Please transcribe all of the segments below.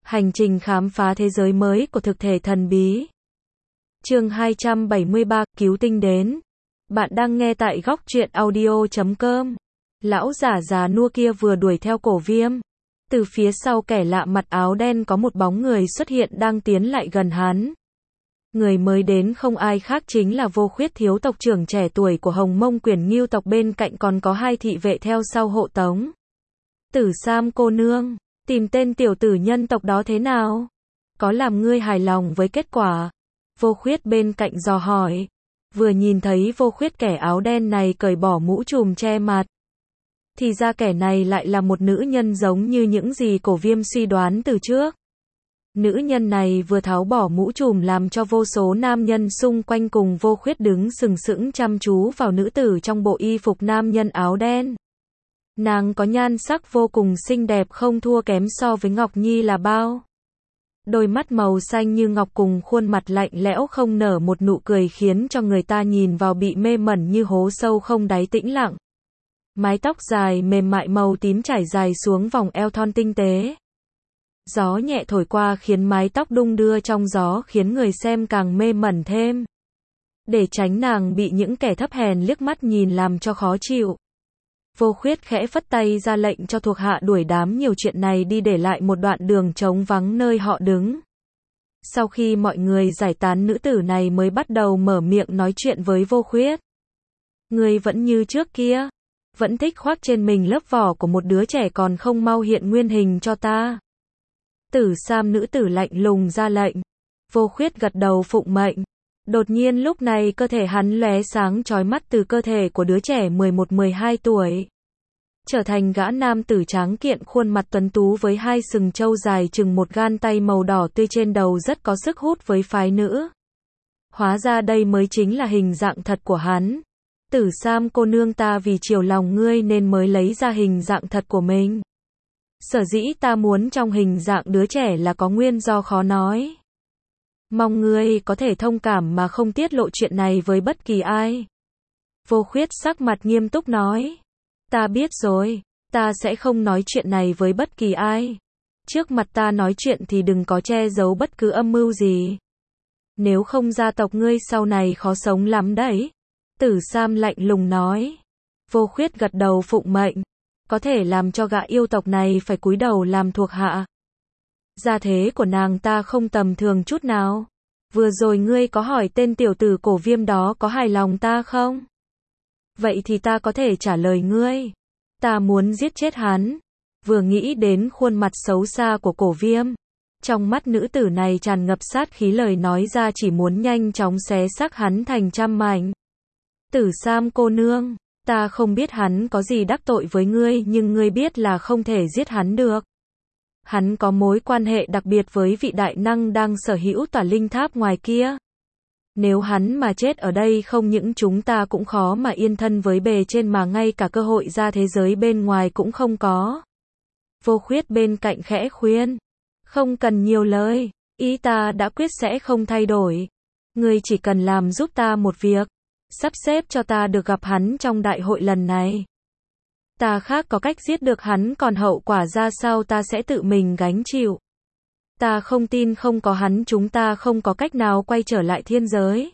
Hành trình khám phá thế giới mới của thực thể thần bí. Chương 273, cứu tinh đến. Bạn đang nghe tại góc truyện audio.com. Lão giả già nua kia vừa đuổi theo Cổ Viêm. Từ phía sau kẻ lạ mặc áo đen có một bóng người xuất hiện đang tiến lại gần hắn. Người mới đến không ai khác chính là Vô Khuyết, thiếu tộc trưởng trẻ tuổi của Hồng Mông Quyển Ngưu tộc, bên cạnh còn có hai thị vệ theo sau hộ tống. Tử Sam cô nương, tìm tên tiểu tử nhân tộc đó thế nào? Có làm ngươi hài lòng với kết quả? Vô Khuyết bên cạnh dò hỏi. Vừa nhìn thấy Vô Khuyết, kẻ áo đen này cởi bỏ mũ trùm che mặt. Thì ra kẻ này lại là một nữ nhân giống như những gì Cổ Viêm suy đoán từ trước. Nữ nhân này vừa tháo bỏ mũ trùm làm cho vô số nam nhân xung quanh cùng Vô Khuyết đứng sừng sững chăm chú vào nữ tử trong bộ y phục nam nhân áo đen. Nàng có nhan sắc vô cùng xinh đẹp, không thua kém so với Ngọc Nhi là bao. Đôi mắt màu xanh như ngọc cùng khuôn mặt lạnh lẽo không nở một nụ cười khiến cho người ta nhìn vào bị mê mẩn như hố sâu không đáy tĩnh lặng. Mái tóc dài mềm mại màu tím trải dài xuống vòng eo thon tinh tế. Gió nhẹ thổi qua khiến mái tóc đung đưa trong gió, khiến người xem càng mê mẩn thêm. Để tránh nàng bị những kẻ thấp hèn liếc mắt nhìn làm cho khó chịu, Vô Khuyết khẽ phất tay ra lệnh cho thuộc hạ đuổi đám nhiều chuyện này đi, để lại một đoạn đường trống vắng nơi họ đứng. Sau khi mọi người giải tán, nữ tử này mới bắt đầu mở miệng nói chuyện với Vô Khuyết. Ngươi vẫn như trước kia, vẫn thích khoác trên mình lớp vỏ của một đứa trẻ, còn không mau hiện nguyên hình cho ta. Tử Sam nữ tử lạnh lùng ra lệnh. Vô Khuyết gật đầu phụng mệnh. Đột nhiên lúc này cơ thể hắn lóe sáng chói mắt, từ cơ thể của đứa trẻ 11-12 tuổi trở thành gã nam tử tráng kiện, khuôn mặt tuấn tú với hai sừng trâu dài chừng một gang tay màu đỏ tươi trên đầu, rất có sức hút với phái nữ. Hóa ra đây mới chính là hình dạng thật của hắn. Tử Sam cô nương, ta vì chiều lòng ngươi nên mới lấy ra hình dạng thật của mình. Sở dĩ ta muốn trong hình dạng đứa trẻ là có nguyên do khó nói. Mong ngươi có thể thông cảm mà không tiết lộ chuyện này với bất kỳ ai. Vô Khuyết sắc mặt nghiêm túc nói. Ta biết rồi, ta sẽ không nói chuyện này với bất kỳ ai. Trước mặt ta nói chuyện thì đừng có che giấu bất cứ âm mưu gì. Nếu không gia tộc ngươi sau này khó sống lắm đấy. Tử Sam lạnh lùng nói. Vô Khuyết gật đầu phụng mệnh. Có thể làm cho gã yêu tộc này phải cúi đầu làm thuộc hạ. Gia thế của nàng ta không tầm thường chút nào. Vừa rồi ngươi có hỏi tên tiểu tử Cổ Viêm đó có hài lòng ta không? Vậy thì ta có thể trả lời ngươi. Ta muốn giết chết hắn. Vừa nghĩ đến khuôn mặt xấu xa của Cổ Viêm, trong mắt nữ tử này tràn ngập sát khí, lời nói ra chỉ muốn nhanh chóng xé xác hắn thành trăm mảnh. Tử Sam cô nương, ta không biết hắn có gì đắc tội với ngươi, nhưng ngươi biết là không thể giết hắn được. Hắn có mối quan hệ đặc biệt với vị đại năng đang sở hữu tòa linh tháp ngoài kia. Nếu hắn mà chết ở đây, không những chúng ta cũng khó mà yên thân với bề trên, mà ngay cả cơ hội ra thế giới bên ngoài cũng không có. Vô Khuyết bên cạnh khẽ khuyên. Không cần nhiều lời, ý ta đã quyết sẽ không thay đổi. Ngươi chỉ cần làm giúp ta một việc, sắp xếp cho ta được gặp hắn trong đại hội lần này. Ta khác có cách giết được hắn, còn hậu quả ra sao ta sẽ tự mình gánh chịu. Ta không tin không có hắn chúng ta không có cách nào quay trở lại thiên giới.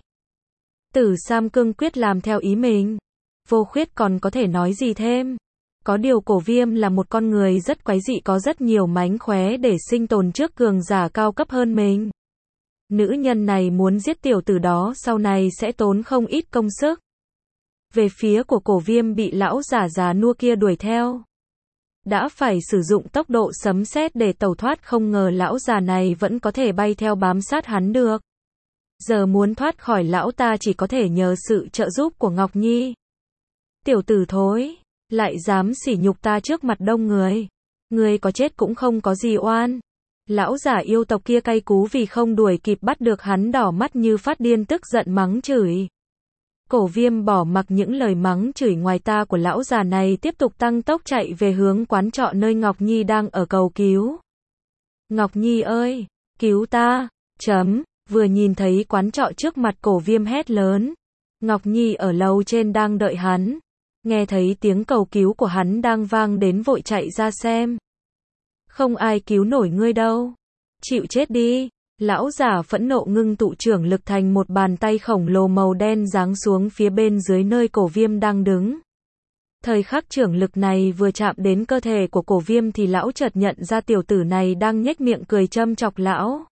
Tử Sam cương quyết làm theo ý mình. Vô Khuyết còn có thể nói gì thêm. Có điều Cổ Viêm là một con người rất quái dị, có rất nhiều mánh khóe để sinh tồn trước cường giả cao cấp hơn mình. Nữ nhân này muốn giết tiểu tử đó sau này sẽ tốn không ít công sức. Về phía của Cổ Viêm bị lão giả già nua kia đuổi theo, đã phải sử dụng tốc độ sấm sét để tẩu thoát, không ngờ lão già này vẫn có thể bay theo bám sát hắn được. Giờ muốn thoát khỏi lão ta chỉ có thể nhờ sự trợ giúp của Ngọc Nhi. Tiểu tử thối, lại dám sỉ nhục ta trước mặt đông người. Ngươi có chết cũng không có gì oan. Lão giả yêu tộc kia cay cú vì không đuổi kịp bắt được hắn, đỏ mắt như phát điên, tức giận mắng chửi. Cổ Viêm bỏ mặc những lời mắng chửi ngoài ta của lão già này, tiếp tục tăng tốc chạy về hướng quán trọ nơi Ngọc Nhi đang ở cầu cứu. Ngọc Nhi ơi, cứu ta! Vừa nhìn thấy quán trọ trước mặt, Cổ Viêm hét lớn. Ngọc Nhi ở lầu trên đang đợi hắn. Nghe thấy tiếng cầu cứu của hắn đang vang đến, vội chạy ra xem. Không ai cứu nổi ngươi đâu. Chịu chết đi. Lão giả phẫn nộ ngưng tụ trưởng lực thành một bàn tay khổng lồ màu đen giáng xuống phía bên dưới nơi Cổ Viêm đang đứng. Thời khắc trưởng lực này vừa chạm đến cơ thể của Cổ Viêm thì lão chợt nhận ra tiểu tử này đang nhếch miệng cười châm chọc lão.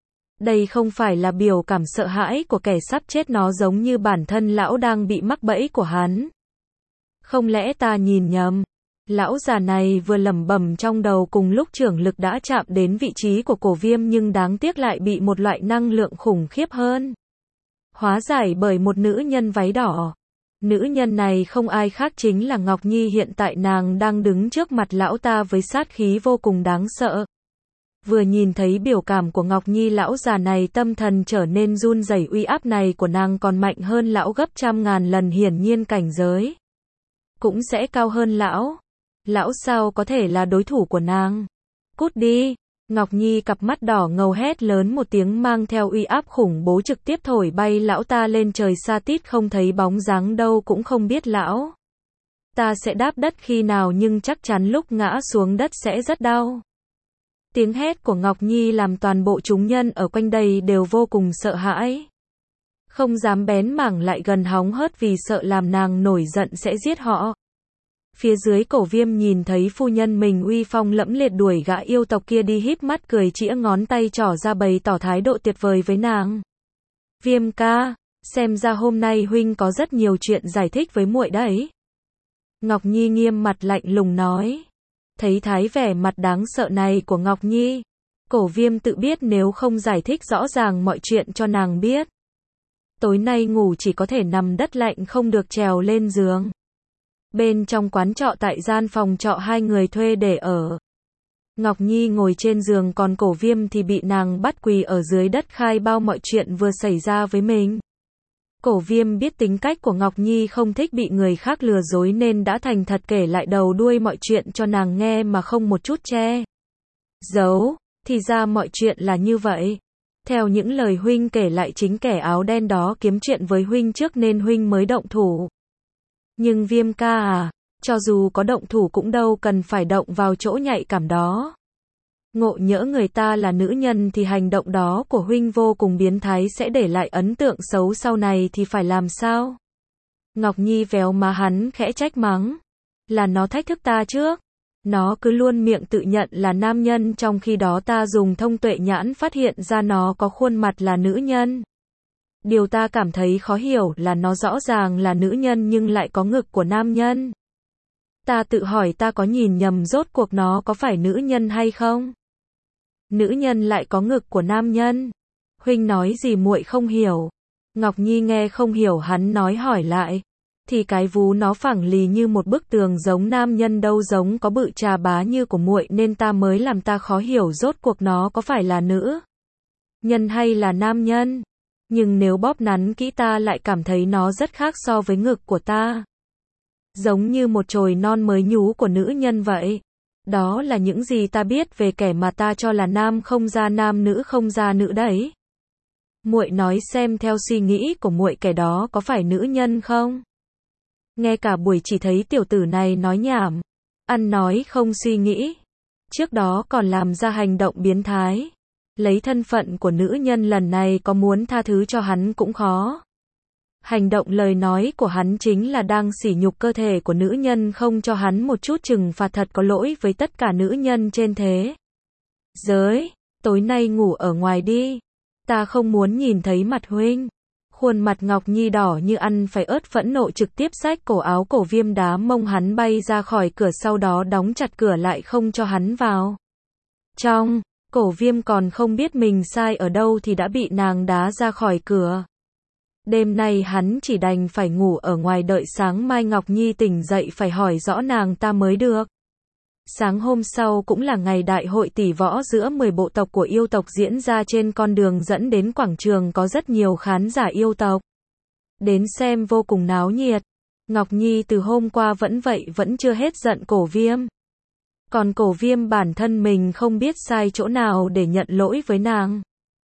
Đây không phải là biểu cảm sợ hãi của kẻ sắp chết, nó giống như bản thân lão đang bị mắc bẫy của hắn. Không lẽ ta nhìn nhầm? Lão già này vừa lẩm bẩm trong đầu cùng lúc trưởng lực đã chạm đến vị trí của Cổ Viêm, nhưng đáng tiếc lại bị một loại năng lượng khủng khiếp hơn hóa giải bởi một nữ nhân váy đỏ. Nữ nhân này không ai khác chính là Ngọc Nhi, hiện tại nàng đang đứng trước mặt lão ta với sát khí vô cùng đáng sợ. Vừa nhìn thấy biểu cảm của Ngọc Nhi, lão già này tâm thần trở nên run rẩy, uy áp này của nàng còn mạnh hơn lão gấp trăm ngàn lần, hiển nhiên cảnh giới cũng sẽ cao hơn lão. Lão sao có thể là đối thủ của nàng? Cút đi! Ngọc Nhi cặp mắt đỏ ngầu hét lớn một tiếng, mang theo uy áp khủng bố trực tiếp thổi bay lão ta lên trời xa tít, không thấy bóng dáng đâu, cũng không biết lão ta sẽ đáp đất khi nào, nhưng chắc chắn lúc ngã xuống đất sẽ rất đau. Tiếng hét của Ngọc Nhi làm toàn bộ chúng nhân ở quanh đây đều vô cùng sợ hãi. Không dám bén mảng lại gần hóng hớt vì sợ làm nàng nổi giận sẽ giết họ. Phía dưới Cổ Viêm nhìn thấy phu nhân mình uy phong lẫm liệt đuổi gã yêu tộc kia đi, híp mắt cười chĩa ngón tay trỏ ra bày tỏ thái độ tuyệt vời với nàng. Viêm ca, xem ra hôm nay huynh có rất nhiều chuyện giải thích với muội đấy. Ngọc Nhi nghiêm mặt lạnh lùng nói. Thấy thái vẻ mặt đáng sợ này của Ngọc Nhi, Cổ Viêm tự biết nếu không giải thích rõ ràng mọi chuyện cho nàng biết, tối nay ngủ chỉ có thể nằm đất lạnh, không được trèo lên giường. Bên trong quán trọ tại gian phòng trọ hai người thuê để ở, Ngọc Nhi ngồi trên giường, còn Cổ Viêm thì bị nàng bắt quỳ ở dưới đất khai bao mọi chuyện vừa xảy ra với mình. Cổ Viêm biết tính cách của Ngọc Nhi không thích bị người khác lừa dối nên đã thành thật kể lại đầu đuôi mọi chuyện cho nàng nghe mà không một chút che giấu. Thì ra mọi chuyện là như vậy. Theo những lời huynh kể lại, chính kẻ áo đen đó kiếm chuyện với huynh trước nên huynh mới động thủ. Nhưng Viêm ca à, cho dù có động thủ cũng đâu cần phải động vào chỗ nhạy cảm đó. Ngộ nhỡ người ta là nữ nhân thì hành động đó của huynh vô cùng biến thái, sẽ để lại ấn tượng xấu sau này thì phải làm sao? Ngọc Nhi véo má hắn khẽ trách mắng. Là nó thách thức ta trước. Nó cứ luôn miệng tự nhận là nam nhân, trong khi đó ta dùng thông tuệ nhãn phát hiện ra nó có khuôn mặt là nữ nhân. Điều ta cảm thấy khó hiểu là nó rõ ràng là nữ nhân nhưng lại có ngực của nam nhân. Ta tự hỏi ta có nhìn nhầm, rốt cuộc nó có phải nữ nhân hay không? Nữ nhân lại có ngực của nam nhân. Huynh nói gì muội không hiểu? Ngọc Nhi nghe không hiểu hắn nói hỏi lại. Thì cái vú nó phẳng lì như một bức tường, giống nam nhân đâu, giống có bự trà bá như của muội, nên ta mới làm ta khó hiểu rốt cuộc nó có phải là nữ nhân hay là nam nhân. Nhưng nếu bóp nắn kỹ ta lại cảm thấy nó rất khác so với ngực của ta. Giống như một chồi non mới nhú của nữ nhân vậy. Đó là những gì ta biết về kẻ mà ta cho là nam không ra nam, nữ không ra nữ đấy. Muội nói xem, theo suy nghĩ của muội kẻ đó có phải nữ nhân không? Nghe cả buổi chỉ thấy tiểu tử này nói nhảm, ăn nói không suy nghĩ. Trước đó còn làm ra hành động biến thái. Lấy thân phận của nữ nhân, lần này có muốn tha thứ cho hắn cũng khó. Hành động lời nói của hắn chính là đang sỉ nhục cơ thể của nữ nhân, không cho hắn một chút trừng phạt thật có lỗi với tất cả nữ nhân trên thế giới. Tối nay ngủ ở ngoài đi. Ta không muốn nhìn thấy mặt huynh. Khuôn mặt Ngọc Nhi đỏ như ăn phải ớt, phẫn nộ trực tiếp xách cổ áo Cổ Viêm đá mông hắn bay ra khỏi cửa, sau đó đóng chặt cửa lại không cho hắn vào trong. Cổ Viêm còn không biết mình sai ở đâu thì đã bị nàng đá ra khỏi cửa. Đêm nay hắn chỉ đành phải ngủ ở ngoài, đợi sáng mai Ngọc Nhi tỉnh dậy phải hỏi rõ nàng ta mới được. Sáng hôm sau cũng là ngày đại hội tỷ võ giữa 10 bộ tộc của yêu tộc diễn ra trên con đường dẫn đến quảng trường, có rất nhiều khán giả yêu tộc đến xem vô cùng náo nhiệt. Ngọc Nhi từ hôm qua vẫn vậy, vẫn chưa hết giận Cổ Viêm. Còn Cổ Viêm bản thân mình không biết sai chỗ nào để nhận lỗi với nàng.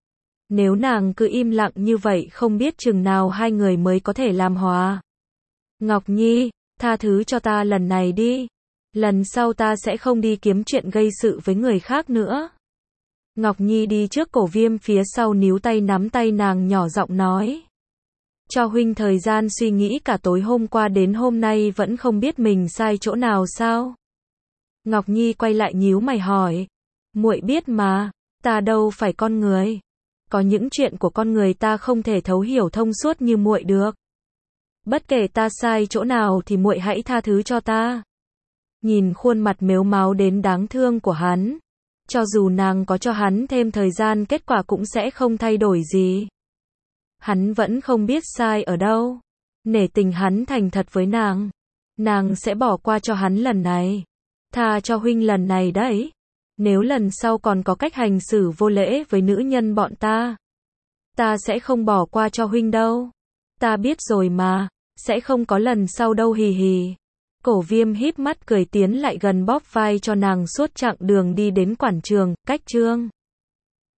Nếu nàng cứ im lặng như vậy không biết chừng nào hai người mới có thể làm hòa. Ngọc Nhi, tha thứ cho ta lần này đi. Lần sau ta sẽ không đi kiếm chuyện gây sự với người khác nữa. Ngọc Nhi đi trước Cổ Viêm phía sau níu tay nắm tay nàng nhỏ giọng nói. Cho huynh thời gian suy nghĩ cả tối hôm qua đến hôm nay vẫn không biết mình sai chỗ nào sao? Ngọc Nhi quay lại nhíu mày hỏi. Muội biết mà, ta đâu phải con người. Có những chuyện của con người ta không thể thấu hiểu thông suốt như muội được. Bất kể ta sai chỗ nào thì muội hãy tha thứ cho ta. Nhìn khuôn mặt mếu máo đến đáng thương của hắn, cho dù nàng có cho hắn thêm thời gian kết quả cũng sẽ không thay đổi gì. Hắn vẫn không biết sai ở đâu. Nể tình hắn thành thật với nàng sẽ bỏ qua cho hắn lần này. Tha cho huynh lần này đấy. Nếu lần sau còn có cách hành xử vô lễ với nữ nhân bọn ta sẽ không bỏ qua cho huynh đâu. Ta biết rồi mà, sẽ không có lần sau đâu hì hì. Cổ Viêm híp mắt cười tiến lại gần bóp vai cho nàng suốt chặng đường đi đến quảng trường, cách Trương